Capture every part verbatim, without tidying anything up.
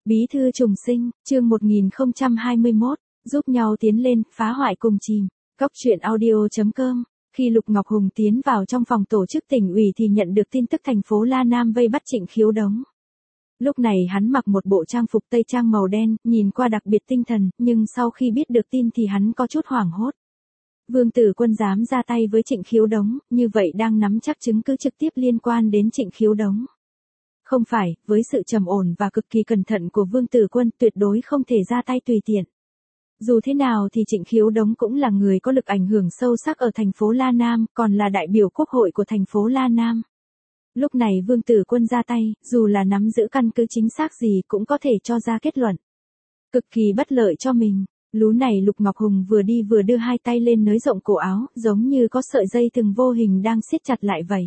Bí thư trùng sinh, chương một nghìn không trăm hai mươi mốt, giúp nhau tiến lên, phá hoại cùng chìm. Góc truyện audio chấm com. Khi Lục Ngọc Hùng tiến vào trong phòng tổ chức tỉnh ủy thì nhận được tin tức thành phố La Nam vây bắt Trịnh Khiếu Đống. Lúc này hắn mặc một bộ trang phục tây trang màu đen, nhìn qua đặc biệt tinh thần, nhưng sau khi biết được tin thì hắn có chút hoảng hốt. Vương Tử Quân dám ra tay với Trịnh Khiếu Đống, như vậy đang nắm chắc chứng cứ trực tiếp liên quan đến Trịnh Khiếu Đống. Không phải, với sự trầm ổn và cực kỳ cẩn thận của Vương Tử Quân tuyệt đối không thể ra tay tùy tiện. Dù thế nào thì Trịnh Khiếu Đống cũng là người có lực ảnh hưởng sâu sắc ở thành phố La Nam, còn là đại biểu quốc hội của thành phố La Nam. Lúc này Vương Tử Quân ra tay, dù là nắm giữ căn cứ chính xác gì cũng có thể cho ra kết luận. Cực kỳ bất lợi cho mình. Lú này Lục Ngọc Hùng vừa đi vừa đưa hai tay lên nới rộng cổ áo, giống như có sợi dây thừng vô hình đang siết chặt lại vậy.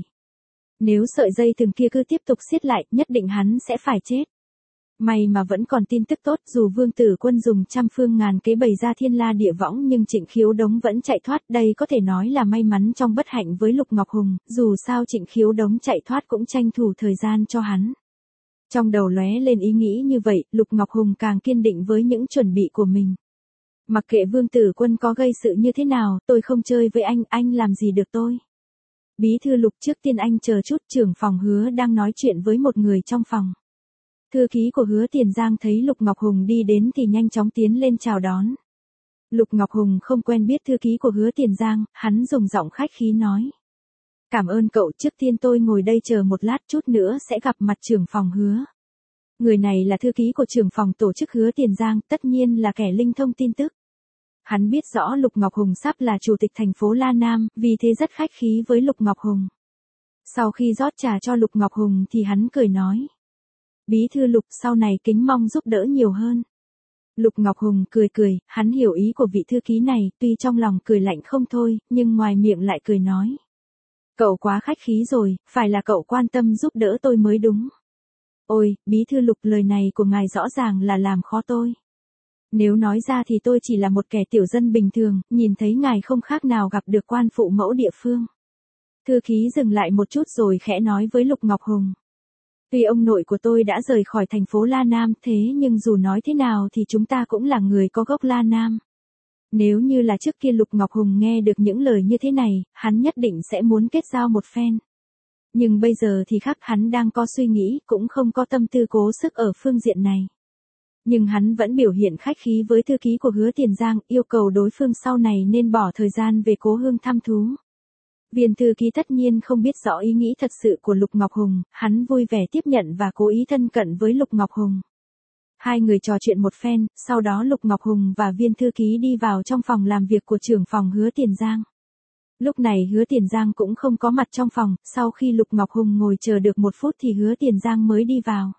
Nếu sợi dây thừng kia cứ tiếp tục siết lại, nhất định hắn sẽ phải chết. May mà vẫn còn tin tức tốt, dù Vương Tử Quân dùng trăm phương ngàn kế bày ra thiên la địa võng nhưng Trịnh Khiếu Đống vẫn chạy thoát, đây có thể nói là may mắn trong bất hạnh với Lục Ngọc Hùng, dù sao Trịnh Khiếu Đống chạy thoát cũng tranh thủ thời gian cho hắn. Trong đầu lóe lên ý nghĩ như vậy, Lục Ngọc Hùng càng kiên định với những chuẩn bị của mình. Mặc kệ Vương Tử Quân có gây sự như thế nào, tôi không chơi với anh, anh làm gì được tôi. Bí thư Lục, trước tiên anh chờ chút, trưởng phòng Hứa đang nói chuyện với một người trong phòng. Thư ký của Hứa Tiền Giang thấy Lục Ngọc Hùng đi đến thì nhanh chóng tiến lên chào đón. Lục Ngọc Hùng không quen biết thư ký của Hứa Tiền Giang, hắn dùng giọng khách khí nói. Cảm ơn cậu, trước tiên tôi ngồi đây chờ một lát, chút nữa sẽ gặp mặt trưởng phòng Hứa. Người này là thư ký của trưởng phòng tổ chức Hứa Tiền Giang, tất nhiên là kẻ linh thông tin tức. Hắn biết rõ Lục Ngọc Hùng sắp là chủ tịch thành phố La Nam, vì thế rất khách khí với Lục Ngọc Hùng. Sau khi rót trà cho Lục Ngọc Hùng thì hắn cười nói. Bí thư Lục, sau này kính mong giúp đỡ nhiều hơn. Lục Ngọc Hùng cười cười, hắn hiểu ý của vị thư ký này, tuy trong lòng cười lạnh không thôi, nhưng ngoài miệng lại cười nói. Cậu quá khách khí rồi, phải là cậu quan tâm giúp đỡ tôi mới đúng. Ôi, bí thư Lục, lời này của ngài rõ ràng là làm khó tôi. Nếu nói ra thì tôi chỉ là một kẻ tiểu dân bình thường, nhìn thấy ngài không khác nào gặp được quan phụ mẫu địa phương. Thư ký dừng lại một chút rồi khẽ nói với Lục Ngọc Hùng. Tuy ông nội của tôi đã rời khỏi thành phố La Nam, thế nhưng dù nói thế nào thì chúng ta cũng là người có gốc La Nam. Nếu như là trước kia Lục Ngọc Hùng nghe được những lời như thế này, hắn nhất định sẽ muốn kết giao một phen. Nhưng bây giờ thì khác, hắn đang có suy nghĩ, cũng không có tâm tư cố sức ở phương diện này. Nhưng hắn vẫn biểu hiện khách khí với thư ký của Hứa Tiền Giang, yêu cầu đối phương sau này nên bỏ thời gian về cố hương thăm thú. Viên thư ký tất nhiên không biết rõ ý nghĩ thật sự của Lục Ngọc Hùng, hắn vui vẻ tiếp nhận và cố ý thân cận với Lục Ngọc Hùng. Hai người trò chuyện một phen, sau đó Lục Ngọc Hùng và viên thư ký đi vào trong phòng làm việc của trưởng phòng Hứa Tiền Giang. Lúc này Hứa Tiền Giang cũng không có mặt trong phòng, sau khi Lục Ngọc Hùng ngồi chờ được một phút thì Hứa Tiền Giang mới đi vào.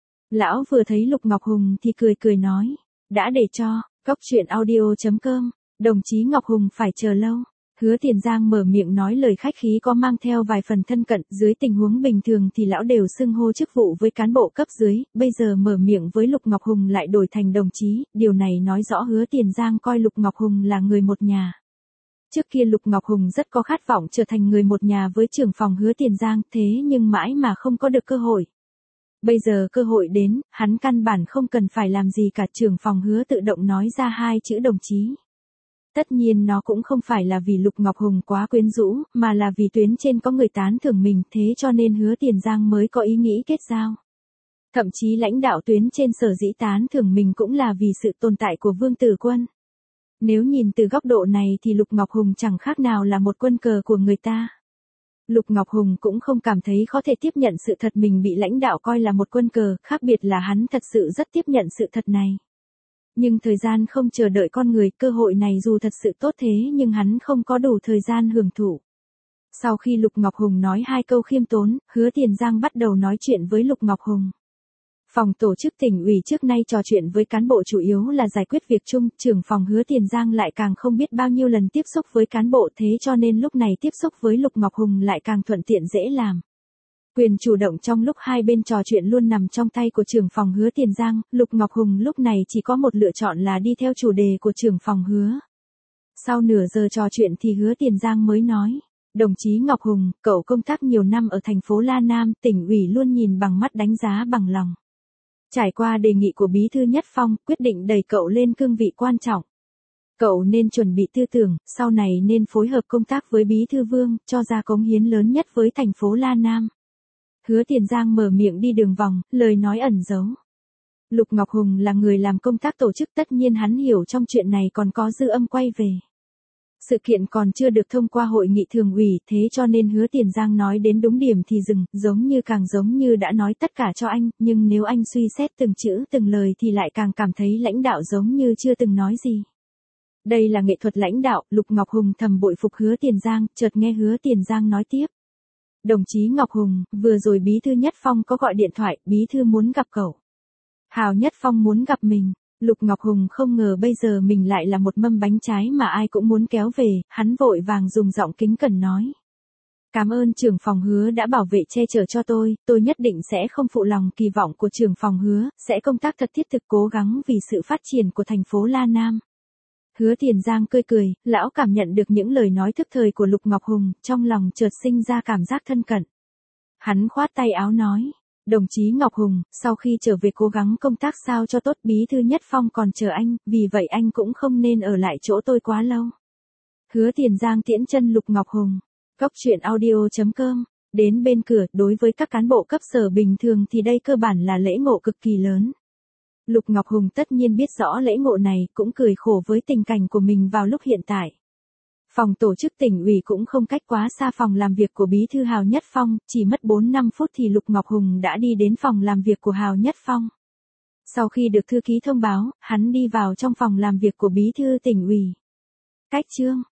Lão vừa thấy Lục Ngọc Hùng thì cười cười nói, đã để cho, góc truyện audio chấm com, đồng chí Ngọc Hùng phải chờ lâu. Hứa Tiền Giang mở miệng nói lời khách khí có mang theo vài phần thân cận, dưới tình huống bình thường thì lão đều xưng hô chức vụ với cán bộ cấp dưới, bây giờ mở miệng với Lục Ngọc Hùng lại đổi thành đồng chí, điều này nói rõ Hứa Tiền Giang coi Lục Ngọc Hùng là người một nhà. Trước kia Lục Ngọc Hùng rất có khát vọng trở thành người một nhà với trưởng phòng Hứa Tiền Giang, thế nhưng mãi mà không có được cơ hội. Bây giờ cơ hội đến, hắn căn bản không cần phải làm gì cả, trưởng phòng Hứa tự động nói ra hai chữ đồng chí. Tất nhiên nó cũng không phải là vì Lục Ngọc Hùng quá quyến rũ, mà là vì tuyến trên có người tán thưởng mình, thế cho nên Hứa Tiền Giang mới có ý nghĩ kết giao. Thậm chí lãnh đạo tuyến trên sở dĩ tán thưởng mình cũng là vì sự tồn tại của Vương Tử Quân. Nếu nhìn từ góc độ này thì Lục Ngọc Hùng chẳng khác nào là một quân cờ của người ta. Lục Ngọc Hùng cũng không cảm thấy khó thể tiếp nhận sự thật mình bị lãnh đạo coi là một quân cờ, khác biệt là hắn thật sự rất tiếp nhận sự thật này. Nhưng thời gian không chờ đợi con người, cơ hội này dù thật sự tốt thế nhưng hắn không có đủ thời gian hưởng thụ. Sau khi Lục Ngọc Hùng nói hai câu khiêm tốn, Hứa Tiền Giang bắt đầu nói chuyện với Lục Ngọc Hùng. Phòng tổ chức tỉnh ủy trước nay trò chuyện với cán bộ chủ yếu là giải quyết việc chung, trưởng phòng Hứa Tiền Giang lại càng không biết bao nhiêu lần tiếp xúc với cán bộ, thế cho nên lúc này tiếp xúc với Lục Ngọc Hùng lại càng thuận tiện dễ làm. Quyền chủ động trong lúc hai bên trò chuyện luôn nằm trong tay của trưởng phòng Hứa Tiền Giang, Lục Ngọc Hùng lúc này chỉ có một lựa chọn là đi theo chủ đề của trưởng phòng Hứa. Sau nửa giờ trò chuyện thì Hứa Tiền Giang mới nói, đồng chí Ngọc Hùng, cậu công tác nhiều năm ở thành phố La Nam, tỉnh ủy luôn nhìn bằng mắt đánh giá bằng lòng. Trải qua đề nghị của Bí thư Nhất Phong, quyết định đẩy cậu lên cương vị quan trọng. Cậu nên chuẩn bị tư tưởng, sau này nên phối hợp công tác với Bí thư Vương, cho ra cống hiến lớn nhất với thành phố La Nam. Hứa Tiền Giang mở miệng đi đường vòng, lời nói ẩn giấu. Lục Ngọc Hùng là người làm công tác tổ chức, tất nhiên hắn hiểu trong chuyện này còn có dư âm quay về. Sự kiện còn chưa được thông qua hội nghị thường ủy, thế cho nên Hứa Tiền Giang nói đến đúng điểm thì dừng, giống như càng giống như đã nói tất cả cho anh, nhưng nếu anh suy xét từng chữ từng lời thì lại càng cảm thấy lãnh đạo giống như chưa từng nói gì. Đây là nghệ thuật lãnh đạo, Lục Ngọc Hùng thầm bội phục Hứa Tiền Giang, chợt nghe Hứa Tiền Giang nói tiếp. Đồng chí Ngọc Hùng, vừa rồi Bí thư Nhất Phong có gọi điện thoại, Bí thư muốn gặp cậu. Hào Nhất Phong muốn gặp mình. Lục Ngọc Hùng không ngờ bây giờ mình lại là một mâm bánh trái mà ai cũng muốn kéo về, hắn vội vàng dùng giọng kính cẩn nói. Cảm ơn trưởng phòng Hứa đã bảo vệ che chở cho tôi, tôi nhất định sẽ không phụ lòng kỳ vọng của trưởng phòng Hứa, sẽ công tác thật thiết thực cố gắng vì sự phát triển của thành phố La Nam. Hứa Tiền Giang cười cười, lão cảm nhận được những lời nói thức thời của Lục Ngọc Hùng, trong lòng chợt sinh ra cảm giác thân cận. Hắn khoát tay áo nói. Đồng chí Ngọc Hùng, sau khi trở về cố gắng công tác sao cho tốt, Bí thư Nhất Phong còn chờ anh, vì vậy anh cũng không nên ở lại chỗ tôi quá lâu. Hứa Tiền Giang tiễn chân Lục Ngọc Hùng. Cốc truyện audio chấm com. Đến bên cửa, đối với các cán bộ cấp sở bình thường thì đây cơ bản là lễ ngộ cực kỳ lớn. Lục Ngọc Hùng tất nhiên biết rõ lễ ngộ này, cũng cười khổ với tình cảnh của mình vào lúc hiện tại. Phòng tổ chức tỉnh ủy cũng không cách quá xa phòng làm việc của Bí thư Hào Nhất Phong, chỉ mất bốn năm phút thì Lục Ngọc Hùng đã đi đến phòng làm việc của Hào Nhất Phong. Sau khi được thư ký thông báo, hắn đi vào trong phòng làm việc của Bí thư tỉnh ủy. Cách chương